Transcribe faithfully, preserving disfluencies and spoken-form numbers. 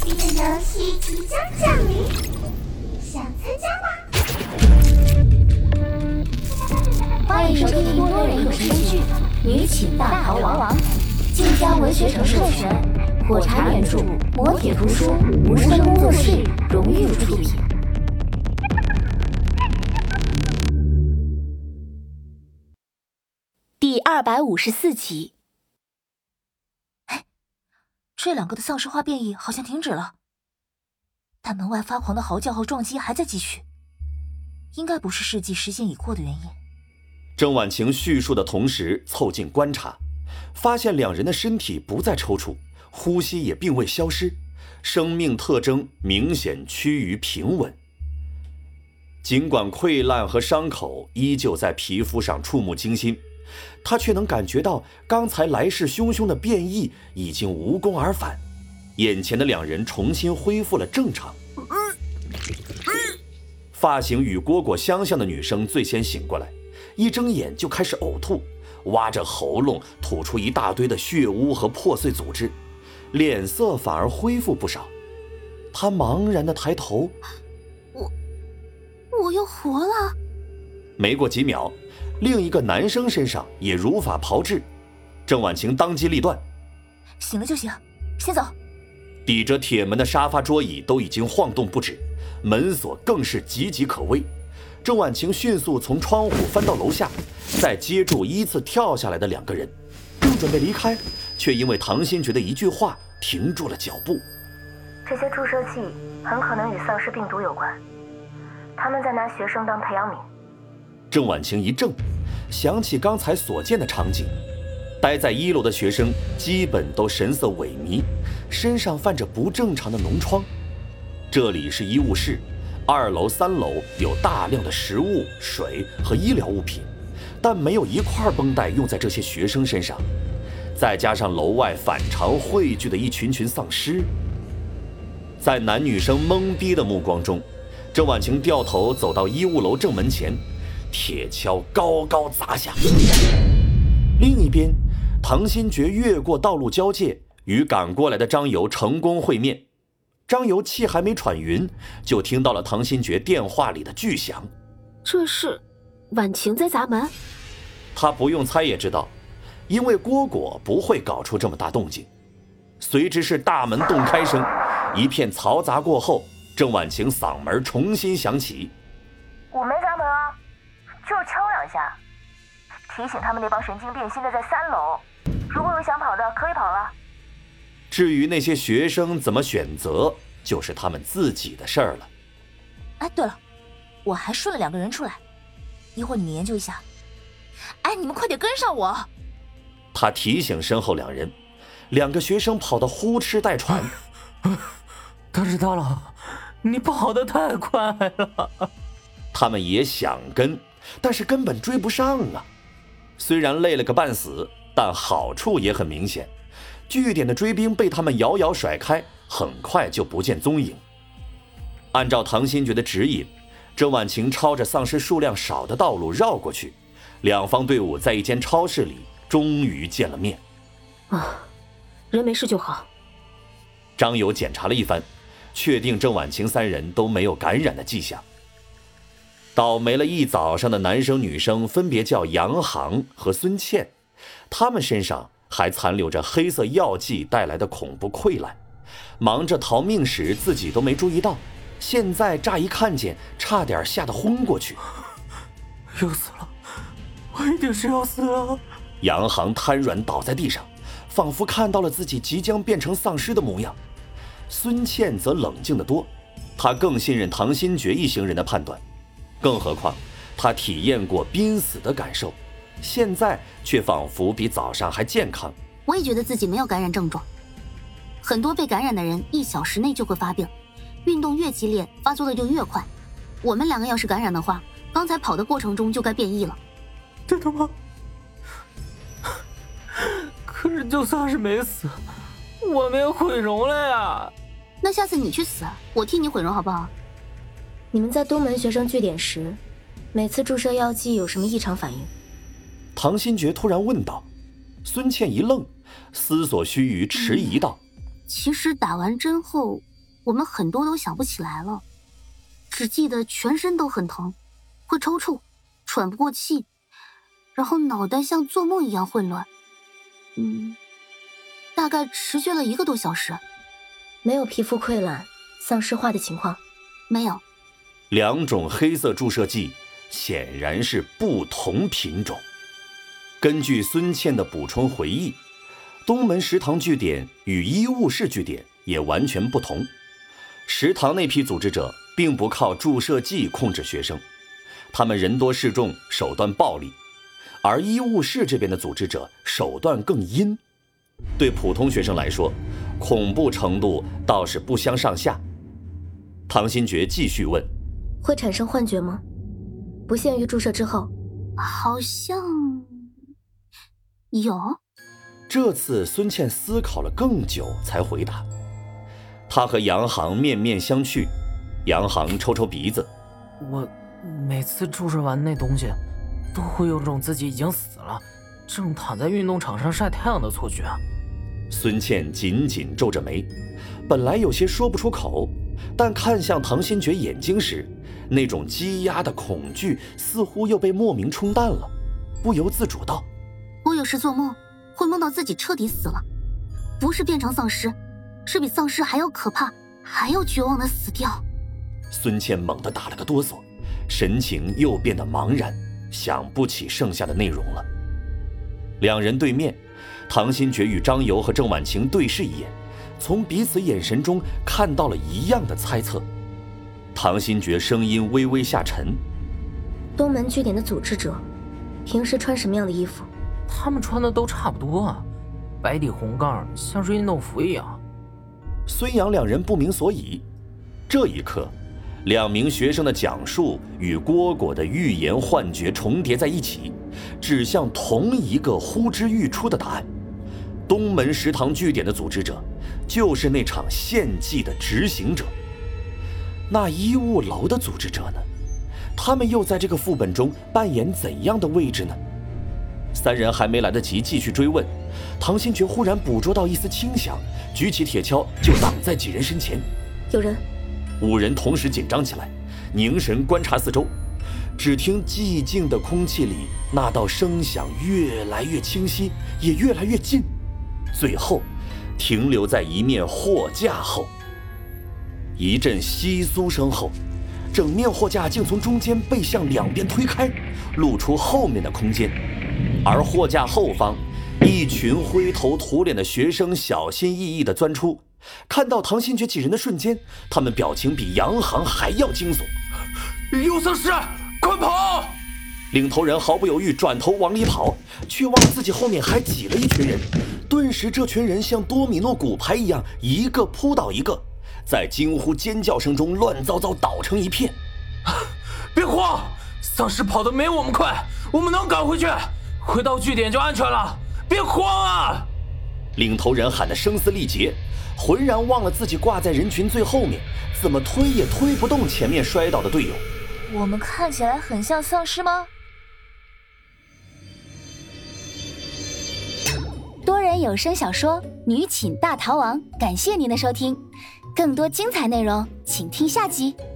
这个游戏即将降临，想参加吗？ 欢迎收听多人有声剧《女寝大逃亡》，晋江文学城授权，火柴原著，磨铁图书，无声工作室荣誉出品。第二百五十四集。哎，这两个的丧尸化变异好像停止了，但门外发狂的嚎叫和撞击还在继续，应该不是试剂时间已过的原因。 郑婉晴叙述的同时凑近观察，发现两人的身体不再抽搐，呼吸也并未消失，生命特征明显趋于平稳。尽管溃烂和伤口依旧在皮肤上触目惊心，他却能感觉到刚才来势汹汹的变异已经无功而返，眼前的两人重新恢复了正常。发型与蝈蝈相像的女生最先醒过来，一睁眼就开始呕吐，挖着喉咙吐出一大堆的血污和破碎组织，脸色反而恢复不少。她茫然地抬头， 我我又活了。 没过几秒，另一个男生身上也如法炮制，郑婉晴当机立断， 醒了就行，先走。 抵着铁门的沙发桌椅都已经晃动不止，门锁更是岌岌可危。郑婉晴迅速从窗户翻到楼下，再接住依次跳下来的两个人，正准备离开，却因为唐新觉的一句话停住了脚步。 这些注射器很可能与丧尸病毒有关，他们在拿学生当培养皿。 郑婉晴一怔，想起刚才所见的场景，待在一楼的学生基本都神色萎靡，身上泛着不正常的脓疮。这里是医务室，二楼三楼有大量的食物、水和医疗物品，但没有一块绷带用在这些学生身上，再加上楼外反常汇聚的一群群丧尸。在男女生懵逼的目光中，郑婉晴掉头走到医务楼正门前，铁锹高高砸下。另一边，唐新觉越过道路交界，与赶过来的张游成功会面。张游气还没喘匀，就听到了唐新觉电话里的巨响。 这是婉晴在砸门？ 他不用猜也知道，因为蝈蝈不会搞出这么大动静。随之是大门洞开声，一片嘈杂过后，郑婉晴嗓门重新响起： 我没砸门啊，就敲两下，提醒他们那帮神经病现在在三楼，如果有想跑的可以跑了。 至于那些学生怎么选择，就是他们自己的事儿了。 哎，对了，我还顺了两个人出来，一会儿你们研究一下。哎，你们快点跟上我！ 他提醒身后两人，两个学生跑得呼哧带喘。 他知道了，你跑得太快了。 他们也想跟，但是根本追不上啊。虽然累了个半死，但好处也很明显。据点的追兵被他们遥遥甩开，很快就不见踪影。按照唐新觉的指引，郑婉晴抄着丧尸数量少的道路绕过去，两方队伍在一间超市里终于见了面。 啊，人没事就好。 张友检查了一番，确定郑婉晴三人都没有感染的迹象。倒霉了一早上的男生女生分别叫杨航和孙倩，他们身上还残留着黑色药剂带来的恐怖溃烂，忙着逃命时自己都没注意到，现在乍一看见差点吓得昏过去。 要死了，我一定是要死了。 杨航瘫软倒在地上，仿佛看到了自己即将变成丧尸的模样。孙倩则冷静得多，她更信任唐新觉一行人的判断，更何况她体验过濒死的感受，现在却仿佛比早上还健康。 我也觉得自己没有感染症状，很多被感染的人一小时内就会发病，运动越激烈发作的就越快。我们两个要是感染的话，刚才跑的过程中就该变异了。 真的吗？可是就算是没死，我们也毁容了呀。 那下次你去死，我替你毁容好不好？ 你们在东门学生据点时，每次注射药剂有什么异常反应？ 唐新觉突然问道。孙倩一愣，思索须臾，迟疑道： 其实打完针后我们很多都想不起来了，只记得全身都很疼，会抽搐，喘不过气，然后脑袋像做梦一样混乱。嗯，大概持续了一个多小时。 没有皮肤溃烂、丧尸化的情况？ 没有。 两种黑色注射剂显然是不同品种。根据孙茜的补充回忆，东门食堂据点与医务室据点也完全不同。食堂那批组织者并不靠注射剂控制学生，他们人多势众，手段暴力，而医务室这边的组织者手段更阴。对普通学生来说，恐怖程度倒是不相上下。唐新觉继续问： 会产生幻觉吗？不限于注射之后。 好像有。 这次孙茜思考了更久才回答。他和杨航面面相觑，杨航抽抽鼻子： 我每次注射完那东西，都会有种自己已经死了，正躺在运动场上晒太阳的错觉。 孙茜紧紧皱着眉，本来有些说不出口，但看向唐新觉眼睛时，那种积压的恐惧似乎又被莫名冲淡了，不由自主道： 我有时做梦会梦到自己彻底死了，不是变成丧尸，是比丧尸还要可怕，还要绝望的死掉。 孙茜猛地打了个哆嗦，神情又变得茫然，想不起剩下的内容了。两人对面，唐新觉与张游和郑婉晴对视一眼，从彼此眼神中看到了一样的猜测。唐新觉声音微微下沉： 东门据点的组织者平时穿什么样的衣服？ 他们穿的都差不多啊，白底红杠，像是运动服一样。 孙杨两人不明所以。这一刻，两名学生的讲述与蝈蝈的预言幻觉重叠在一起，指向同一个呼之欲出的答案：东门食堂据点的组织者就是那场献祭的执行者。那医务楼的组织者呢？他们又在这个副本中扮演怎样的位置呢？三人还没来得及继续追问，唐新觉忽然捕捉到一丝轻响，举起铁锹就挡在几人身前。 有人！ 五人同时紧张起来，凝神观察四周。只听寂静的空气里，那道声响越来越清晰，也越来越近，最后停留在一面货架后。一阵窸窣声后，整面货架竟从中间被向两边推开，露出后面的空间。而货架后方，一群灰头土脸的学生小心翼翼地钻出。看到唐新觉几人的瞬间，他们表情比杨航还要惊悚。 有丧尸，快跑！ 领头人毫不犹豫转头往里跑，却忘了自己后面还挤了一群人。顿时这群人像多米诺骨牌一样，一个扑倒一个，在惊呼尖叫声中乱糟糟倒成一片。 别慌，丧尸跑得没我们快，我们能赶回去，回到据点就安全了，别慌啊！ 领头人喊得声嘶力竭，浑然忘了自己挂在人群最后面，怎么推也推不动前面摔倒的队友。 我们看起来很像丧尸吗？ 多人有声小说《女寝大逃亡》，感谢您的收听，更多精彩内容请听下集。